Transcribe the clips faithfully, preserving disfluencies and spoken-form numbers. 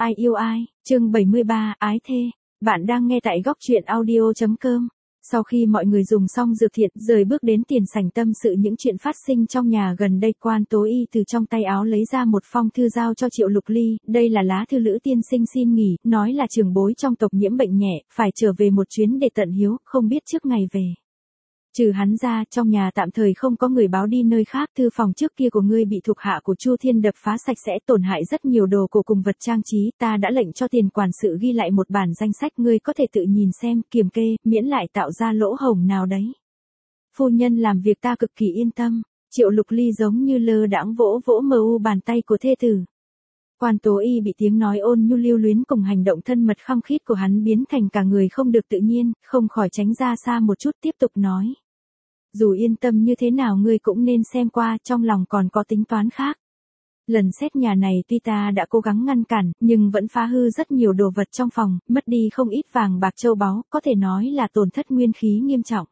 Ai yêu ai, chương bảy mươi ba, ái thê. Bạn đang nghe tại góc truyện audio.com. Sau khi mọi người dùng xong dược thiện, rời bước đến tiền sảnh tâm sự những chuyện phát sinh trong nhà gần đây, Quan Tố Y từ trong tay áo lấy ra một phong thư giao cho Triệu Lục Ly. Đây là lá thư Lữ tiên sinh xin nghỉ, nói là trưởng bối trong tộc nhiễm bệnh nhẹ, phải trở về một chuyến để tận hiếu, không biết trước ngày về. Trừ hắn ra, trong nhà tạm thời không có người báo đi nơi khác. Thư phòng trước kia của ngươi bị thuộc hạ của Chu Thiên đập phá sạch sẽ, tổn hại rất nhiều đồ cổ cùng vật trang trí. Ta đã lệnh cho tiền quản sự ghi lại một bản danh sách, ngươi có thể tự nhìn xem, kiểm kê, miễn lại tạo ra lỗ hổng nào đấy. Phu nhân làm việc ta cực kỳ yên tâm. Triệu Lục Ly giống như lơ đãng vỗ vỗ mờ u bàn tay của thê tử. Quan Tố Y bị tiếng nói ôn nhu lưu luyến cùng hành động thân mật khăng khít của hắn biến thành cả người không được tự nhiên, không khỏi tránh ra xa một chút, tiếp tục nói. Dù yên tâm như thế nào ngươi cũng nên xem qua, trong lòng còn có tính toán khác. Lần xét nhà này tuy ta đã cố gắng ngăn cản, nhưng vẫn phá hư rất nhiều đồ vật trong phòng, mất đi không ít vàng bạc châu báu, có thể nói là tổn thất nguyên khí nghiêm trọng.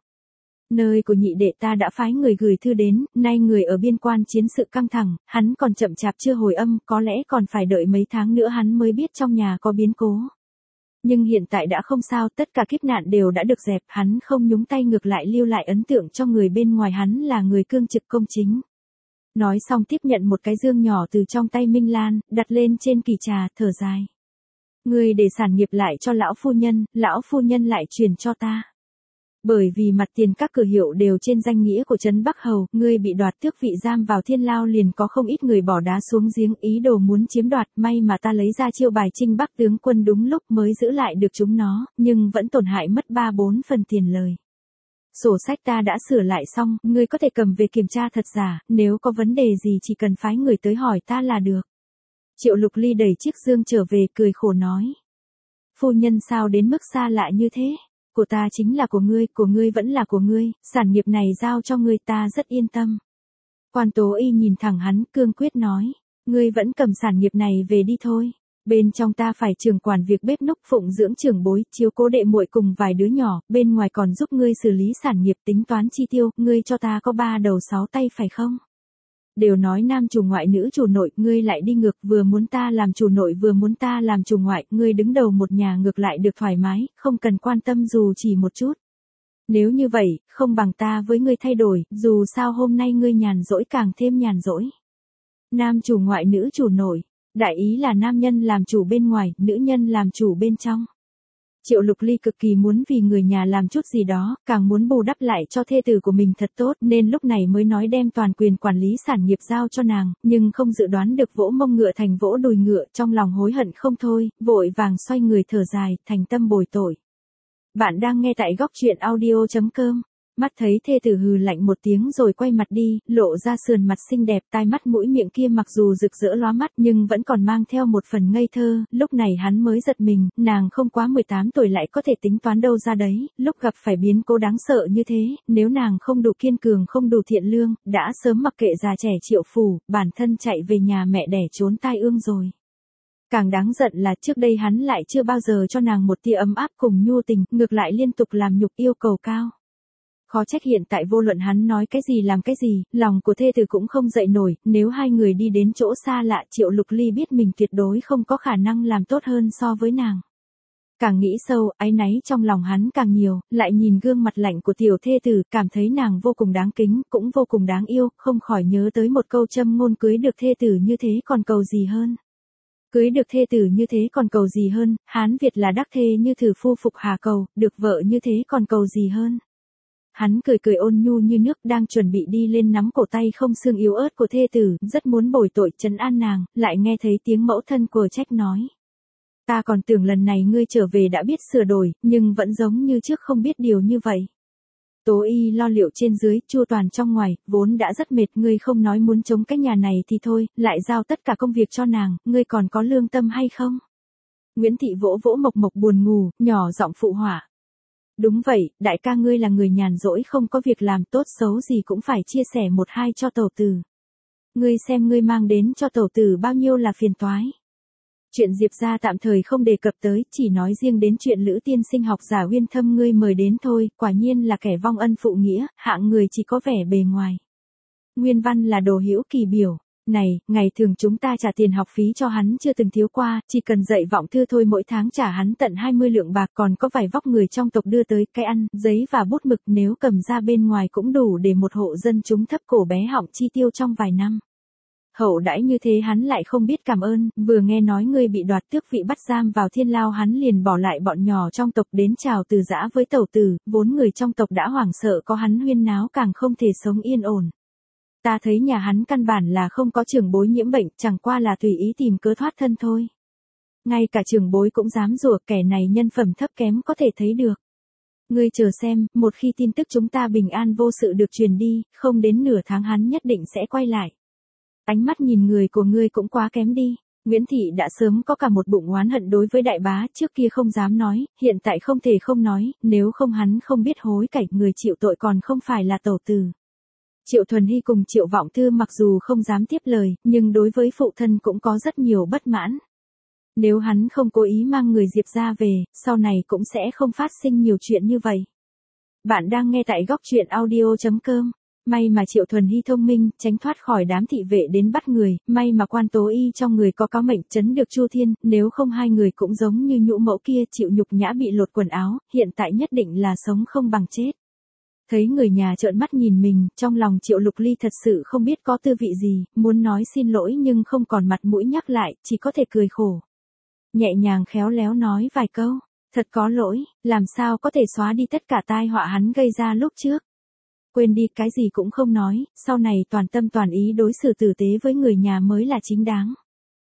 Nơi của nhị đệ ta đã phái người gửi thư đến, nay người ở biên quan chiến sự căng thẳng, hắn còn chậm chạp chưa hồi âm, có lẽ còn phải đợi mấy tháng nữa hắn mới biết trong nhà có biến cố. Nhưng hiện tại đã không sao, tất cả kiếp nạn đều đã được dẹp, hắn không nhúng tay, ngược lại lưu lại ấn tượng cho người bên ngoài hắn là người cương trực công chính. Nói xong tiếp nhận một cái dương nhỏ từ trong tay Minh Lan, đặt lên trên kỷ trà, thở dài. Ngươi để sản nghiệp lại cho lão phu nhân, lão phu nhân lại truyền cho ta. Bởi vì mặt tiền các cửa hiệu đều trên danh nghĩa của trấn Bắc Hầu, ngươi bị đoạt tước vị giam vào thiên lao, liền có không ít người bỏ đá xuống giếng ý đồ muốn chiếm đoạt, may mà ta lấy ra chiêu bài Trinh Bắc tướng quân đúng lúc mới giữ lại được chúng nó, nhưng vẫn tổn hại mất ba bốn phần tiền lời. Sổ sách ta đã sửa lại xong, ngươi có thể cầm về kiểm tra thật giả, nếu có vấn đề gì chỉ cần phái người tới hỏi ta là được. Triệu Lục Ly đẩy chiếc dương trở về, cười khổ nói. Phu nhân sao đến mức xa lạ như thế? Của ta chính là của ngươi, của ngươi vẫn là của ngươi, sản nghiệp này giao cho ngươi, ta rất yên tâm. Quan Tố Y nhìn thẳng hắn, cương quyết nói, ngươi vẫn cầm sản nghiệp này về đi thôi. Bên trong ta phải trưởng quản việc bếp núc, phụng dưỡng trưởng bối, chiếu cố đệ muội cùng vài đứa nhỏ, bên ngoài còn giúp ngươi xử lý sản nghiệp, tính toán chi tiêu, ngươi cho ta có ba đầu sáu tay phải không? Đều nói nam chủ ngoại nữ chủ nội, ngươi lại đi ngược, vừa muốn ta làm chủ nội vừa muốn ta làm chủ ngoại, ngươi đứng đầu một nhà ngược lại được thoải mái, không cần quan tâm dù chỉ một chút. Nếu như vậy, không bằng ta với ngươi thay đổi, dù sao hôm nay ngươi nhàn rỗi càng thêm nhàn rỗi. Nam chủ ngoại nữ chủ nội, đại ý là nam nhân làm chủ bên ngoài, nữ nhân làm chủ bên trong. Triệu Lục Ly cực kỳ muốn vì người nhà làm chút gì đó, càng muốn bù đắp lại cho thê tử của mình thật tốt, nên lúc này mới nói đem toàn quyền quản lý sản nghiệp giao cho nàng, nhưng không dự đoán được vỗ mông ngựa thành vỗ đùi ngựa, trong lòng hối hận không thôi, vội vàng xoay người thở dài, thành tâm bồi tội. Bạn đang nghe tại góc truyện audio.com. Mắt thấy thê tử hừ lạnh một tiếng rồi quay mặt đi, lộ ra sườn mặt xinh đẹp, tai mắt mũi miệng kia mặc dù rực rỡ lóa mắt nhưng vẫn còn mang theo một phần ngây thơ, lúc này hắn mới giật mình, nàng không quá mười tám tuổi lại có thể tính toán đâu ra đấy, lúc gặp phải biến cố đáng sợ như thế, nếu nàng không đủ kiên cường không đủ thiện lương, đã sớm mặc kệ già trẻ Triệu phủ, bản thân chạy về nhà mẹ đẻ trốn tai ương rồi. Càng đáng giận là trước đây hắn lại chưa bao giờ cho nàng một tia ấm áp cùng nhu tình, ngược lại liên tục làm nhục yêu cầu cao. Khó trách hiện tại vô luận hắn nói cái gì làm cái gì, lòng của thê tử cũng không dậy nổi, nếu hai người đi đến chỗ xa lạ, Triệu Lục Ly biết mình tuyệt đối không có khả năng làm tốt hơn so với nàng. Càng nghĩ sâu, áy náy trong lòng hắn càng nhiều, lại nhìn gương mặt lạnh của tiểu thê tử, cảm thấy nàng vô cùng đáng kính, cũng vô cùng đáng yêu, không khỏi nhớ tới một câu châm ngôn cưới được thê tử như thế còn cầu gì hơn. Cưới được thê tử như thế còn cầu gì hơn, Hán Việt là đắc thê như thử phu phục hà cầu, được vợ như thế còn cầu gì hơn. Hắn cười cười ôn nhu như nước, đang chuẩn bị đi lên nắm cổ tay không xương yếu ớt của thê tử, rất muốn bồi tội trấn an nàng, lại nghe thấy tiếng mẫu thân của trách nói. Ta còn tưởng lần này ngươi trở về đã biết sửa đổi, nhưng vẫn giống như trước không biết điều như vậy. Tố Y lo liệu trên dưới, chu toàn trong ngoài, vốn đã rất mệt, ngươi không nói muốn chống cái nhà này thì thôi, lại giao tất cả công việc cho nàng, ngươi còn có lương tâm hay không? Nguyễn Thị vỗ vỗ Mộc Mộc buồn ngủ, nhỏ giọng phụ họa. Đúng vậy, đại ca ngươi là người nhàn rỗi không có việc làm, tốt xấu gì cũng phải chia sẻ một hai cho tẩu tử. Ngươi xem ngươi mang đến cho tẩu tử bao nhiêu là phiền toái. Chuyện Diệp gia tạm thời không đề cập tới, chỉ nói riêng đến chuyện Lữ tiên sinh học giả Uyên Thâm ngươi mời đến thôi, quả nhiên là kẻ vong ân phụ nghĩa, hạng người chỉ có vẻ bề ngoài. Nguyên văn là đồ hữu kỳ biểu, này, ngày thường chúng ta trả tiền học phí cho hắn chưa từng thiếu qua, chỉ cần dạy vọng thư thôi mỗi tháng trả hắn tận hai mươi lượng bạc, còn có vài vóc người trong tộc đưa tới, cái ăn, giấy và bút mực nếu cầm ra bên ngoài cũng đủ để một hộ dân chúng thấp cổ bé họng chi tiêu trong vài năm. Hậu đãi như thế hắn lại không biết cảm ơn, vừa nghe nói ngươi bị đoạt tước vị bắt giam vào thiên lao hắn liền bỏ lại bọn nhỏ trong tộc đến chào từ giã với tẩu tử, vốn người trong tộc đã hoảng sợ có hắn huyên náo càng không thể sống yên ổn. Ta thấy nhà hắn căn bản là không có trưởng bối nhiễm bệnh, chẳng qua là tùy ý tìm cớ thoát thân thôi. Ngay cả trưởng bối cũng dám rủa, kẻ này nhân phẩm thấp kém có thể thấy được. Ngươi chờ xem, một khi tin tức chúng ta bình an vô sự được truyền đi, không đến nửa tháng hắn nhất định sẽ quay lại. Ánh mắt nhìn người của ngươi cũng quá kém đi. Nguyễn Thị đã sớm có cả một bụng oán hận đối với đại bá, trước kia không dám nói, hiện tại không thể không nói, nếu không hắn không biết hối cải, người chịu tội còn không phải là tẩu tử. Triệu Thuần Hy cùng Triệu Vọng Thư mặc dù không dám tiếp lời, nhưng đối với phụ thân cũng có rất nhiều bất mãn. Nếu hắn không cố ý mang người Diệp ra về, sau này cũng sẽ không phát sinh nhiều chuyện như vậy. Bạn đang nghe tại góc truyện audio chấm com. May mà Triệu Thuần Hy thông minh, tránh thoát khỏi đám thị vệ đến bắt người, may mà quan tố y trong người có cáo mệnh trấn được Chu Thiên, nếu không hai người cũng giống như nhũ mẫu kia chịu nhục nhã bị lột quần áo, hiện tại nhất định là sống không bằng chết. Thấy người nhà trợn mắt nhìn mình, trong lòng Triệu Lục Ly thật sự không biết có tư vị gì, muốn nói xin lỗi nhưng không còn mặt mũi nhắc lại, chỉ có thể cười khổ. Nhẹ nhàng khéo léo nói vài câu, thật có lỗi, làm sao có thể xóa đi tất cả tai họa hắn gây ra lúc trước. Quên đi, cái gì cũng không nói, sau này toàn tâm toàn ý đối xử tử tế với người nhà mới là chính đáng.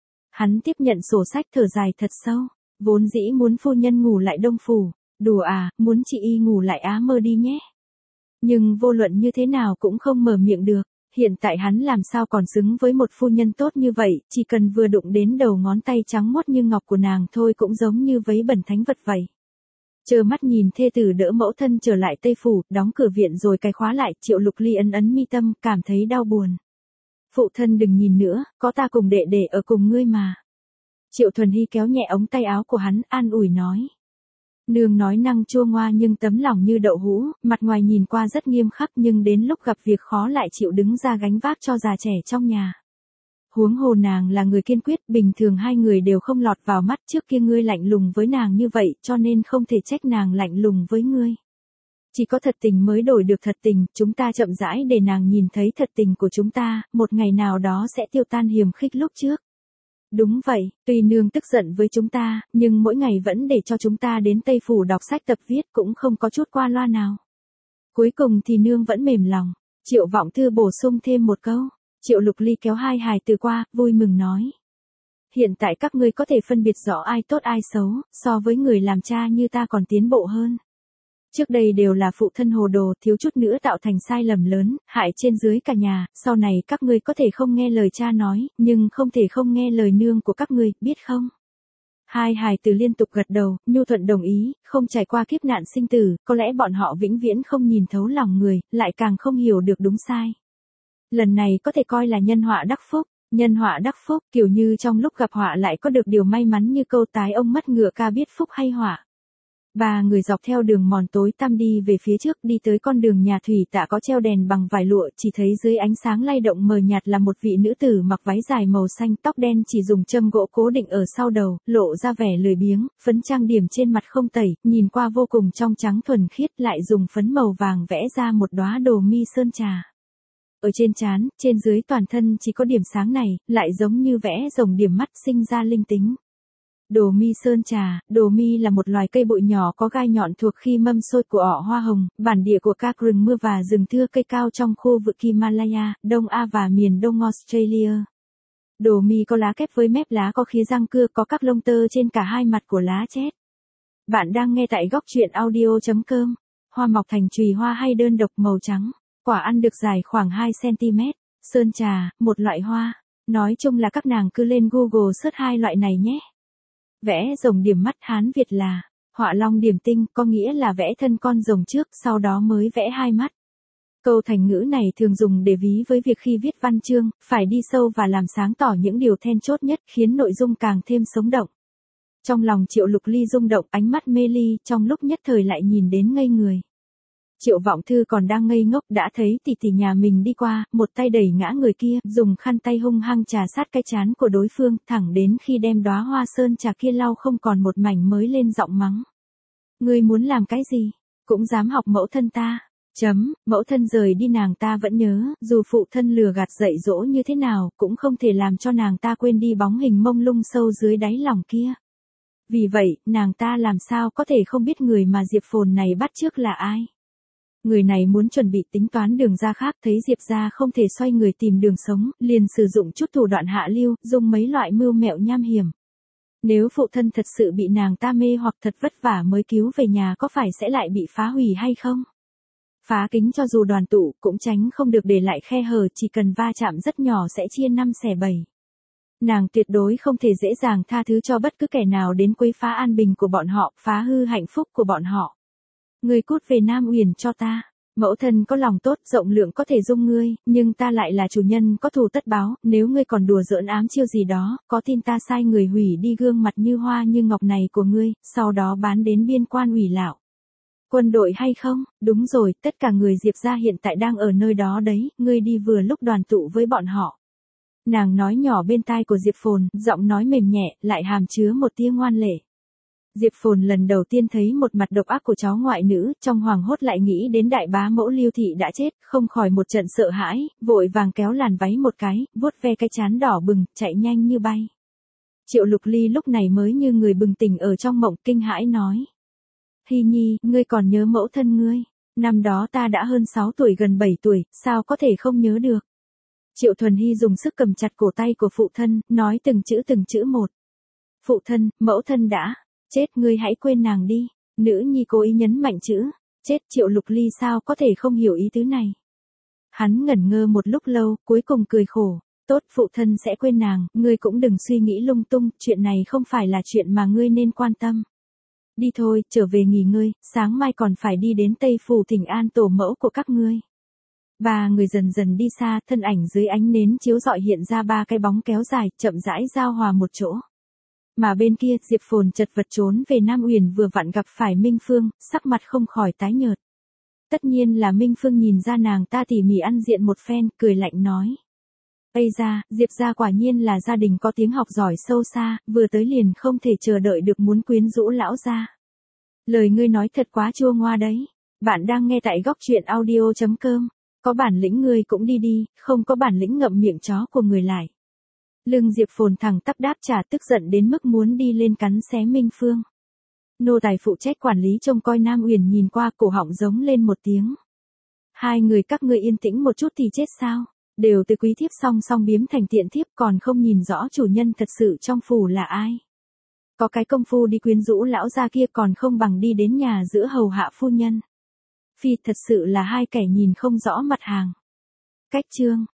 Hắn tiếp nhận sổ sách thở dài thật sâu, vốn dĩ muốn phu nhân ngủ lại Đông Phủ, đùa à, muốn chị y ngủ lại Á Mơ đi nhé. Nhưng vô luận như thế nào cũng không mở miệng được, hiện tại hắn làm sao còn xứng với một phu nhân tốt như vậy, chỉ cần vừa đụng đến đầu ngón tay trắng muốt như ngọc của nàng thôi cũng giống như vấy bẩn thánh vật vậy. Chờ mắt nhìn thê tử đỡ mẫu thân trở lại Tây Phủ, đóng cửa viện rồi cài khóa lại, Triệu Lục Ly ấn ấn mi tâm, cảm thấy đau buồn. Phụ thân đừng nhìn nữa, có ta cùng đệ đệ ở cùng ngươi mà. Triệu Thuần Hy kéo nhẹ ống tay áo của hắn, an ủi nói. Nương nói năng chua ngoa nhưng tấm lòng như đậu hũ, mặt ngoài nhìn qua rất nghiêm khắc nhưng đến lúc gặp việc khó lại chịu đứng ra gánh vác cho già trẻ trong nhà. Huống hồ nàng là người kiên quyết, bình thường hai người đều không lọt vào mắt, trước kia ngươi lạnh lùng với nàng như vậy, cho nên không thể trách nàng lạnh lùng với ngươi. Chỉ có thật tình mới đổi được thật tình, chúng ta chậm rãi để nàng nhìn thấy thật tình của chúng ta, một ngày nào đó sẽ tiêu tan hiềm khích lúc trước. Đúng vậy, tuy nương tức giận với chúng ta, nhưng mỗi ngày vẫn để cho chúng ta đến Tây Phủ đọc sách tập viết cũng không có chút qua loa nào. Cuối cùng thì nương vẫn mềm lòng. Triệu Vọng Thư bổ sung thêm một câu. Triệu Lục Ly kéo hai hài từ qua, vui mừng nói. Hiện tại các ngươi có thể phân biệt rõ ai tốt ai xấu, so với người làm cha như ta còn tiến bộ hơn. Trước đây đều là phụ thân hồ đồ, thiếu chút nữa tạo thành sai lầm lớn, hại trên dưới cả nhà, sau này các ngươi có thể không nghe lời cha nói, nhưng không thể không nghe lời nương của các ngươi, biết không? Hai hài từ liên tục gật đầu, nhu thuận đồng ý, không trải qua kiếp nạn sinh tử, có lẽ bọn họ vĩnh viễn không nhìn thấu lòng người, lại càng không hiểu được đúng sai. Lần này có thể coi là nhân họa đắc phúc, nhân họa đắc phúc, kiểu như trong lúc gặp họa lại có được điều may mắn như câu tái ông mất ngựa ca biết phúc hay họa. Ba người dọc theo đường mòn tối tăm đi về phía trước, đi tới con đường nhà thủy tạ có treo đèn bằng vải lụa, chỉ thấy dưới ánh sáng lay động mờ nhạt là một vị nữ tử mặc váy dài màu xanh, tóc đen chỉ dùng châm gỗ cố định ở sau đầu, lộ ra vẻ lười biếng, phấn trang điểm trên mặt không tẩy, nhìn qua vô cùng trong trắng thuần khiết, lại dùng phấn màu vàng vẽ ra một đóa đồ mi sơn trà. Ở trên trán, trên dưới toàn thân chỉ có điểm sáng này, lại giống như vẽ rồng điểm mắt sinh ra linh tính. Đồ mi sơn trà, đồ mi là một loài cây bụi nhỏ có gai nhọn thuộc khi mâm xôi của ỏ hoa hồng, bản địa của các rừng mưa và rừng thưa cây cao trong khu vực Himalaya, Đông Á và miền Đông Australia. Đồ mi có lá kép với mép lá có khía răng cưa, có các lông tơ trên cả hai mặt của lá chét. Bạn đang nghe tại góc truyện audio chấm com. Hoa mọc thành chùy hoa hay đơn độc màu trắng. Quả ăn được dài khoảng hai xăng ti mét. Sơn trà, một loại hoa. Nói chung là các nàng cứ lên Google search hai loại này nhé. Vẽ rồng điểm mắt Hán Việt là họa long điểm tinh, có nghĩa là vẽ thân con rồng trước, sau đó mới vẽ hai mắt. Câu thành ngữ này thường dùng để ví với việc khi viết văn chương, phải đi sâu và làm sáng tỏ những điều then chốt nhất, khiến nội dung càng thêm sống động. Trong lòng Triệu Lục Ly rung động, ánh mắt mê ly, trong lúc nhất thời lại nhìn đến ngây người. Triệu Vọng Thư còn đang ngây ngốc đã thấy tỷ tỷ nhà mình đi qua, một tay đẩy ngã người kia, dùng khăn tay hung hăng trà sát cái trán của đối phương, thẳng đến khi đem đóa hoa sơn trà kia lau không còn một mảnh mới lên giọng mắng. Ngươi muốn làm cái gì? Cũng dám học mẫu thân ta. Chấm, mẫu thân rời đi nàng ta vẫn nhớ, dù phụ thân lừa gạt dạy dỗ như thế nào, cũng không thể làm cho nàng ta quên đi bóng hình mông lung sâu dưới đáy lòng kia. Vì vậy, nàng ta làm sao có thể không biết người mà Diệp Phồn này bắt chước là ai. Người này muốn chuẩn bị tính toán đường ra khác, thấy Diệp ra không thể xoay người tìm đường sống, liền sử dụng chút thủ đoạn hạ lưu, dùng mấy loại mưu mẹo nham hiểm. Nếu phụ thân thật sự bị nàng ta mê hoặc thật vất vả mới cứu về nhà có phải sẽ lại bị phá hủy hay không? Phá kính cho dù đoàn tụ cũng tránh không được để lại khe hở, chỉ cần va chạm rất nhỏ sẽ chia năm xẻ bảy. Nàng tuyệt đối không thể dễ dàng tha thứ cho bất cứ kẻ nào đến quấy phá an bình của bọn họ, phá hư hạnh phúc của bọn họ. Ngươi cút về Nam Uyển cho ta. Mẫu thân có lòng tốt, rộng lượng có thể dung ngươi, nhưng ta lại là chủ nhân có thù tất báo, nếu ngươi còn đùa giỡn ám chiêu gì đó, có tin ta sai người hủy đi gương mặt như hoa như ngọc này của ngươi, sau đó bán đến biên quan ủy lạo. Quân đội hay không? Đúng rồi, tất cả người Diệp gia hiện tại đang ở nơi đó đấy, ngươi đi vừa lúc đoàn tụ với bọn họ. Nàng nói nhỏ bên tai của Diệp Phồn, giọng nói mềm nhẹ, lại hàm chứa một tia ngoan lệ. Diệp Phồn lần đầu tiên thấy một mặt độc ác của cháu ngoại nữ, trong hoàng hốt lại nghĩ đến đại bá mẫu Lưu Thị đã chết, không khỏi một trận sợ hãi, vội vàng kéo làn váy một cái, vuốt ve cái trán đỏ bừng, chạy nhanh như bay. Triệu Lục Ly lúc này mới như người bừng tỉnh ở trong mộng, kinh hãi nói. Hy Nhi, ngươi còn nhớ mẫu thân ngươi, năm đó ta đã hơn sáu tuổi gần bảy tuổi, sao có thể không nhớ được. Triệu Thuần Hy dùng sức cầm chặt cổ tay của phụ thân, nói từng chữ từng chữ một. Phụ thân, mẫu thân đã chết, ngươi hãy quên nàng đi. Nữ nhi cố ý nhấn mạnh chữ chết. Triệu Lục Ly sao có thể không hiểu ý tứ này. Hắn ngẩn ngơ một lúc lâu, cuối cùng cười khổ. Tốt, phụ thân sẽ quên nàng, ngươi cũng đừng suy nghĩ lung tung, chuyện này không phải là chuyện mà ngươi nên quan tâm. Đi thôi, trở về nghỉ ngơi, sáng mai còn phải đi đến Tây Phủ thỉnh an tổ mẫu của các ngươi. Ba người dần dần đi xa, thân ảnh dưới ánh nến chiếu rọi hiện ra ba cái bóng kéo dài, chậm rãi giao hòa một chỗ. Mà bên kia, Diệp Phồn chật vật trốn về Nam Uyển vừa vặn gặp phải Minh Phương, sắc mặt không khỏi tái nhợt. Tất nhiên là Minh Phương nhìn ra nàng ta tỉ mỉ ăn diện một phen, cười lạnh nói. Ây da, Diệp gia quả nhiên là gia đình có tiếng học giỏi sâu xa, vừa tới liền không thể chờ đợi được muốn quyến rũ lão gia. Lời ngươi nói thật quá chua ngoa đấy. Bạn đang nghe tại góc truyện audio chấm com. Có bản lĩnh ngươi cũng đi đi, không có bản lĩnh ngậm miệng chó của người lại. Lưng Diệp Phồn thẳng tắp đáp trả, tức giận đến mức muốn đi lên cắn xé Minh Phương. Nô tài phụ trách quản lý trông coi Nam Uyển nhìn qua, cổ họng giống lên một tiếng. Hai người các ngươi yên tĩnh một chút thì chết sao? Đều từ quý thiếp song song biếm thành tiện thiếp, còn không nhìn rõ chủ nhân thật sự trong phủ là ai. Có cái công phu đi quyến rũ lão gia kia còn không bằng đi đến nhà giữa hầu hạ phu nhân. Phi, thật sự là hai kẻ nhìn không rõ mặt hàng. Cách chương